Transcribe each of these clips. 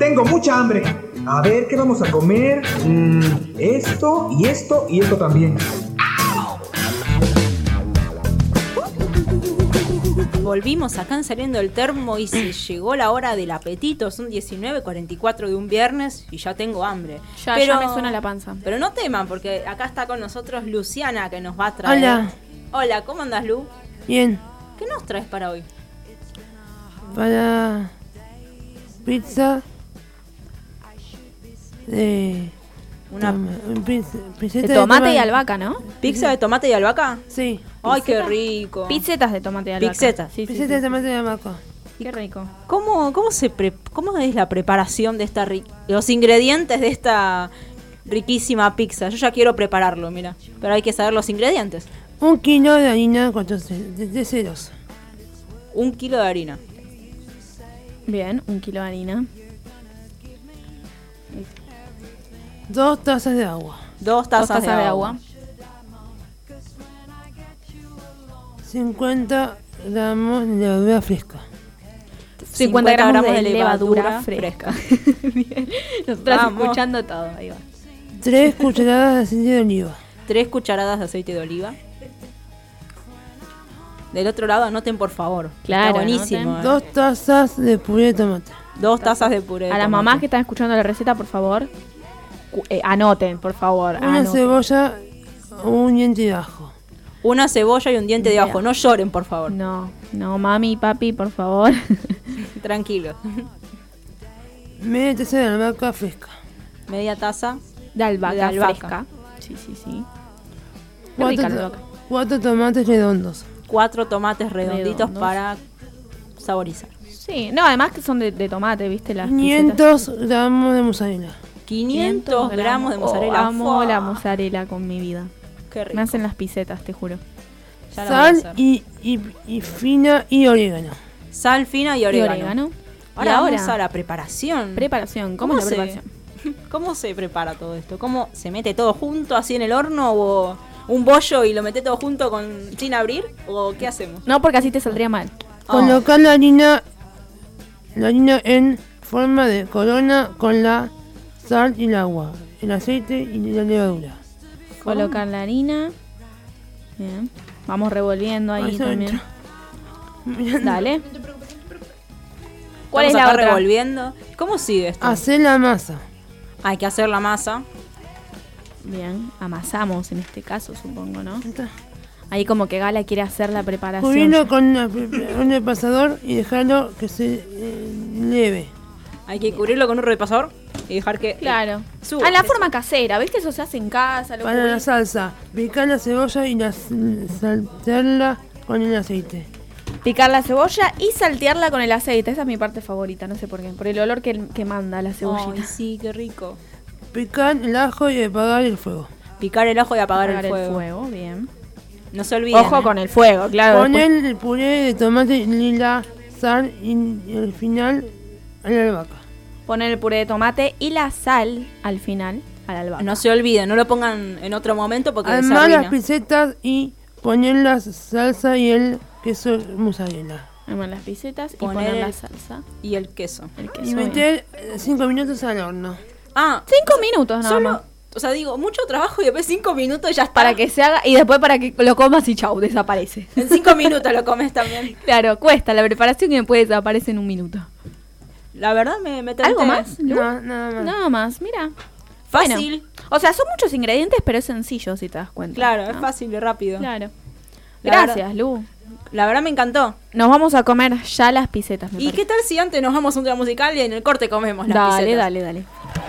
Tengo mucha hambre. A ver, ¿qué vamos a comer? Esto y esto y esto también. Volvimos acá en Saliendo del Termo y se llegó la hora del apetito. Son 19:44 de un viernes y ya tengo hambre. Ya me suena la panza. Pero no teman, porque acá está con nosotros Luciana, que nos va a traer. Hola, ¿cómo andas, Lu? Bien. ¿Qué nos traes para hoy? Para pizza de de tomate y albahaca, ¿no? ¿Pizza de tomate y albahaca? Sí. Ay, qué rico. Pizzetas de tomate y albahaca. Pizzetas. Sí, pizzetas de tomate y albahaca. Qué rico. ¿Cómo es la preparación de esta los ingredientes de esta riquísima pizza? Yo ya quiero prepararlo, mira. Pero hay que saber los ingredientes. 1 kilo de harina de ceros. 1 kilo de harina. Bien, 1 kilo de harina. 2 tazas de agua. 2 tazas de agua. 50 gramos de levadura fresca. 50 gramos de levadura fresca. Bien. Nosotros escuchando todo. Ahí va. 3 cucharadas de aceite de oliva. 3 cucharadas de aceite de oliva. Del otro lado anoten, por favor. Claro, está buenísimo. 2 tazas de puré de tomate. 2 tazas de puré de tomate. A las mamás que están escuchando la receta, por favor, anoten, por favor. Una cebolla o un diente de ajo. Una cebolla y un diente de ajo. No lloren, por favor. No, mami y papi, por favor. Tranquilo. Media taza de albahaca fresca. Media taza de albahaca fresca. Sí. 4 tomates redondos. 4 tomates redonditos para saborizar. Sí, no, además que son de tomate, ¿viste? Las 500 gramos de mozzarella. 500 gramos de mozzarella. Amo la mozzarella con mi vida. Qué rico. Me hacen las pisetas, te juro. Sal y fina y orégano. Sal fina y orégano. Ahora vamos a la preparación. ¿Cómo es la preparación? ¿Cómo se prepara todo esto? ¿Cómo se mete todo junto así en el horno o un bollo y lo mete todo junto sin abrir? ¿O qué hacemos? No, porque así te saldría mal. Colocar la harina en forma de corona con la sal y el agua, el aceite y la levadura. Colocar la harina. Bien. Vamos revolviendo ahí también. Dale. ¿Cuál es la otra? Revolviendo. ¿Cómo sigue esto? Hacer la masa. Hay que hacer la masa. Bien, amasamos en este caso, supongo, ¿no? Ahí como que Gala quiere hacer la preparación. Cubrirlo con un repasador y dejarlo que se leve. Hay que cubrirlo con un repasador y dejar que claro. A la forma casera, ¿viste? Eso se hace en casa. Para la salsa, picar la cebolla y saltearla con el aceite. Picar la cebolla y saltearla con el aceite. Esa es mi parte favorita, no sé por qué. Por el olor que manda la cebollita. Ay, sí, qué rico. Picar el ajo y apagar el fuego. Picar el ajo y apagar el fuego. Bien. No se olviden. Ojo con el fuego, claro. Poner el puré de tomate y la sal y al final a la albahaca. Poner el puré de tomate y la sal al final a la albahaca. No se olviden, no lo pongan en otro momento porque armar las pisetas y poner la salsa y el queso mozzarella. Armar las pisetas y poner la salsa y el queso. Y meter 5 minutos al horno. 5 minutos nada más. O sea, digo, mucho trabajo y después 5 minutos ya está. Para que se haga y después para que lo comas y chau, desaparece. En 5 minutos lo comes también. Claro, cuesta la preparación y después desaparece en 1 minuto. La verdad me tenté. ¿Algo más? No, nada más. Nada más, mira. Fácil. Bueno, o sea, son muchos ingredientes, pero es sencillo si te das cuenta. Claro, ¿no? Es fácil y rápido. Claro. Gracias, Lu. La verdad me encantó. Nos vamos a comer ya las pisetas. ¿Y qué tal si antes nos vamos a un tema musical y en el corte comemos las pisetas? Dale.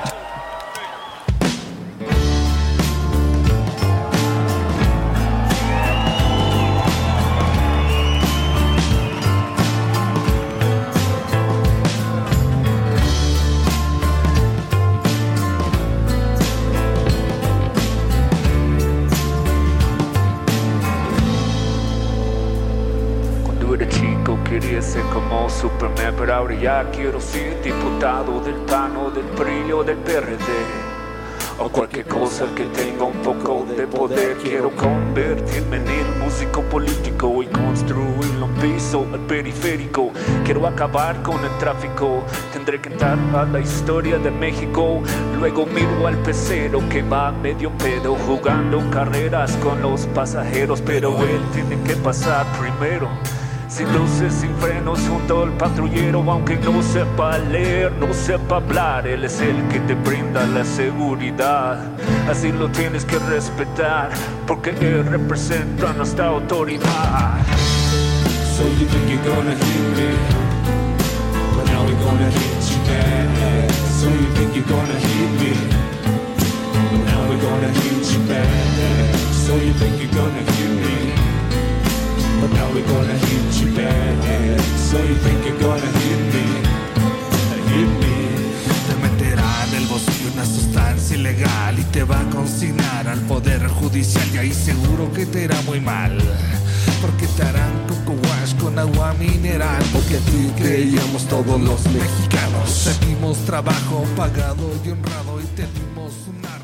Quería ser como Superman, pero ahora ya quiero ser diputado del PAN o del PRI o del PRD o cualquier cosa que tenga un poco de poder. Quiero convertirme en el músico político y construirle un piso al periférico. Quiero acabar con el tráfico, tendré que entrar a la historia de México. Luego miro al pecero que va medio pedo, jugando carreras con los pasajeros. Pero él tiene que pasar primero, sin luces, sin frenos, junto al patrullero. Aunque no sepa leer, no sepa hablar, él es el que te brinda la seguridad. Así lo tienes que respetar, porque él representa nuestra autoridad. So you think you're gonna hit me, but now we're gonna hit you back. So you think you're gonna hit me, but now we're gonna hit you back. So you think you're gonna hit me, but now we're gonna hit you back. So you think you're gonna hit me, hit me. Te meterá en el bolsillo una sustancia ilegal y te va a consignar al poder judicial. Y ahí seguro que te irá muy mal, porque te harán coco wash con agua mineral. Porque aquí creíamos todos los mexicanos, tenemos trabajo pagado y honrado y tenemos una